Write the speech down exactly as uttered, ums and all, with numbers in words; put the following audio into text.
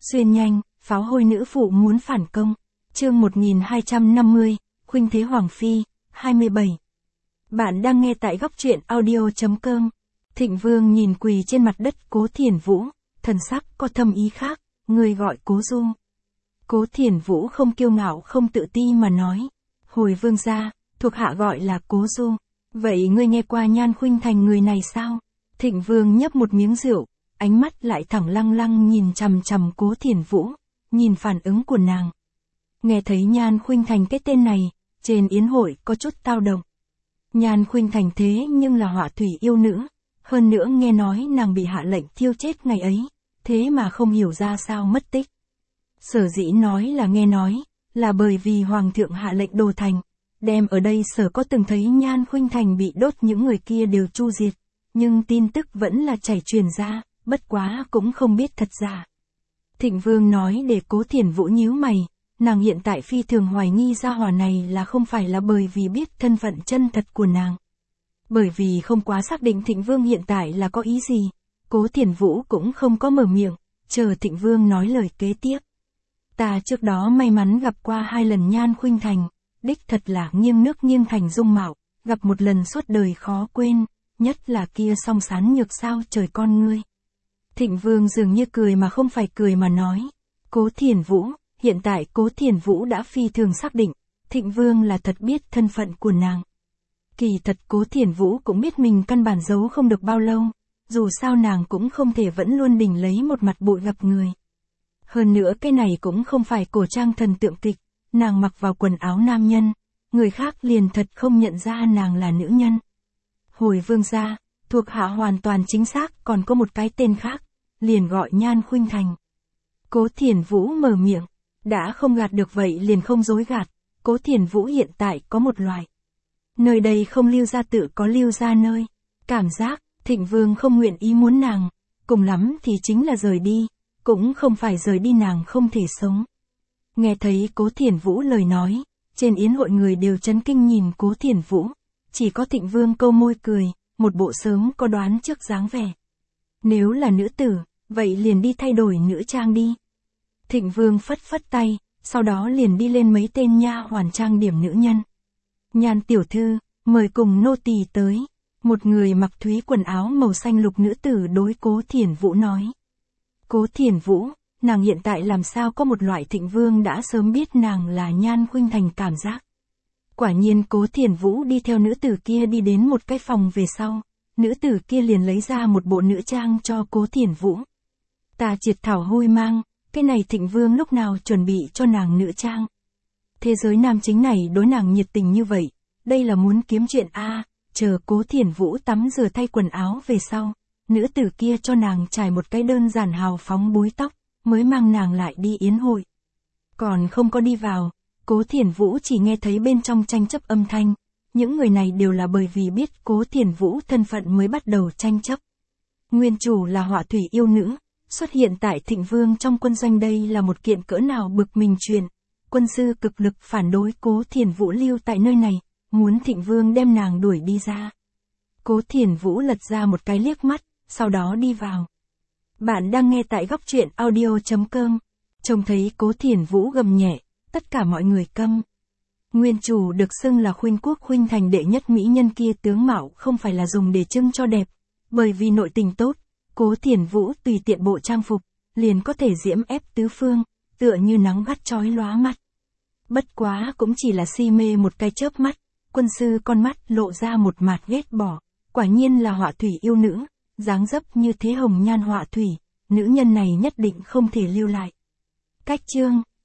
Xuyên nhanh, pháo hôi nữ phụ muốn phản công. Chương một nghìn hai trăm năm mươi, Khuynh Thế Hoàng Phi, hai mươi bảy. Bạn đang nghe tại góc truyện audio chấm com. Thịnh Vương nhìn quỳ trên mặt đất Cố Thiển Vũ, thần sắc có thâm ý khác, người gọi Cố Du. Cố Thiển Vũ không kiêu ngạo không tự ti mà nói, hồi vương gia, thuộc hạ gọi là Cố Du. Vậy ngươi nghe qua Nhan Khuynh Thành người này sao? Thịnh Vương nhấp một miếng rượu, ánh mắt lại thẳng lăng lăng nhìn chằm chằm Cố Thiển Vũ, nhìn phản ứng của nàng. Nghe thấy Nhan Khuynh Thành cái tên này, trên yến hội có chút tao động. Nhan Khuynh Thành thế nhưng là họa thủy yêu nữ, hơn nữa nghe nói nàng bị hạ lệnh thiêu chết ngày ấy, thế mà không hiểu ra sao mất tích. Sở dĩ nói là nghe nói, là bởi vì Hoàng thượng hạ lệnh đồ thành, đem ở đây sở có từng thấy Nhan Khuynh Thành bị đốt những người kia đều chu diệt, nhưng tin tức vẫn là chảy truyền ra, bất quá cũng không biết thật giả. Thịnh Vương nói để Cố Thiển Vũ nhíu mày, nàng hiện tại phi thường hoài nghi gia hỏa này là không phải là bởi vì biết thân phận chân thật của nàng. Bởi vì không quá xác định Thịnh Vương hiện tại là có ý gì, Cố Thiển Vũ cũng không có mở miệng, chờ Thịnh Vương nói lời kế tiếp. Ta trước đó may mắn gặp qua hai lần Nhan Khuynh Thành, đích thật là nghiêng nước nghiêng thành dung mạo, gặp một lần suốt đời khó quên, nhất là kia song sán nhược sao trời con ngươi. Thịnh Vương dường như cười mà không phải cười mà nói, Cố Thiển Vũ, hiện tại Cố Thiển Vũ đã phi thường xác định, Thịnh Vương là thật biết thân phận của nàng. Kỳ thật Cố Thiển Vũ cũng biết mình căn bản giấu không được bao lâu, dù sao nàng cũng không thể vẫn luôn đỉnh lấy một mặt bụi gặp người. Hơn nữa cái này cũng không phải cổ trang thần tượng kịch, nàng mặc vào quần áo nam nhân, người khác liền thật không nhận ra nàng là nữ nhân. Hồi vương gia, thuộc hạ hoàn toàn chính xác còn có một cái tên khác, liền gọi Nhan Khuynh Thành. Cố Thiển Vũ mở miệng, đã không gạt được vậy liền không dối gạt, Cố Thiển Vũ hiện tại có một loại. Nơi đây không lưu ra tự có lưu ra nơi, cảm giác, Thịnh Vương không nguyện ý muốn nàng, cùng lắm thì chính là rời đi, cũng không phải rời đi nàng không thể sống. Nghe thấy Cố Thiển Vũ lời nói, trên yến hội người đều chấn kinh nhìn Cố Thiển Vũ, chỉ có Thịnh Vương câu môi cười, một bộ sớm có đoán trước dáng vẻ. Nếu là nữ tử, vậy liền đi thay đổi nữ trang đi. Thịnh Vương phất phất tay, sau đó liền đi lên mấy tên nha hoàn trang điểm nữ nhân. Nhan tiểu thư, mời cùng nô tỳ tới. Một người mặc thúy quần áo màu xanh lục nữ tử đối Cố Thiển Vũ nói. Cố Thiển Vũ, nàng hiện tại làm sao có một loại Thịnh Vương đã sớm biết nàng là Nhan Khuynh Thành cảm giác. Quả nhiên Cố Thiển Vũ đi theo nữ tử kia đi đến một cái phòng về sau, nữ tử kia liền lấy ra một bộ nữ trang cho Cố Thiển Vũ. Ta triệt thảo hôi mang, cái này Thịnh Vương lúc nào chuẩn bị cho nàng nữ trang. Thế giới nam chính này đối nàng nhiệt tình như vậy, đây là muốn kiếm chuyện a. À, chờ Cố Thiển Vũ tắm rửa thay quần áo về sau, nữ tử kia cho nàng trải một cái đơn giản hào phóng búi tóc, mới mang nàng lại đi yến hội. Còn không có đi vào, Cố Thiển Vũ chỉ nghe thấy bên trong tranh chấp âm thanh, những người này đều là bởi vì biết Cố Thiển Vũ thân phận mới bắt đầu tranh chấp. Nguyên chủ là họa thủy yêu nữ, xuất hiện tại Thịnh Vương trong quân doanh đây là một kiện cỡ nào bực mình chuyện. Quân sư cực lực phản đối Cố Thiển Vũ lưu tại nơi này, muốn Thịnh Vương đem nàng đuổi đi ra. Cố Thiển Vũ lật ra một cái liếc mắt, sau đó đi vào. Bạn đang nghe tại góc truyện audio chấm com. Trông thấy Cố Thiển Vũ gầm nhẹ, tất cả mọi người câm. Nguyên chủ được xưng là Khuynh Quốc Khuynh Thành đệ nhất mỹ nhân kia tướng mạo không phải là dùng để trưng cho đẹp, bởi vì nội tình tốt, Cố Thiển Vũ tùy tiện bộ trang phục, liền có thể diễm ép tứ phương, tựa như nắng gắt chói lóa mắt. Bất quá cũng chỉ là si mê một cái chớp mắt, quân sư con mắt lộ ra một mạt ghét bỏ, quả nhiên là họa thủy yêu nữ, dáng dấp như thế hồng nhan họa thủy, nữ nhân này nhất định không thể lưu lại. Cách chương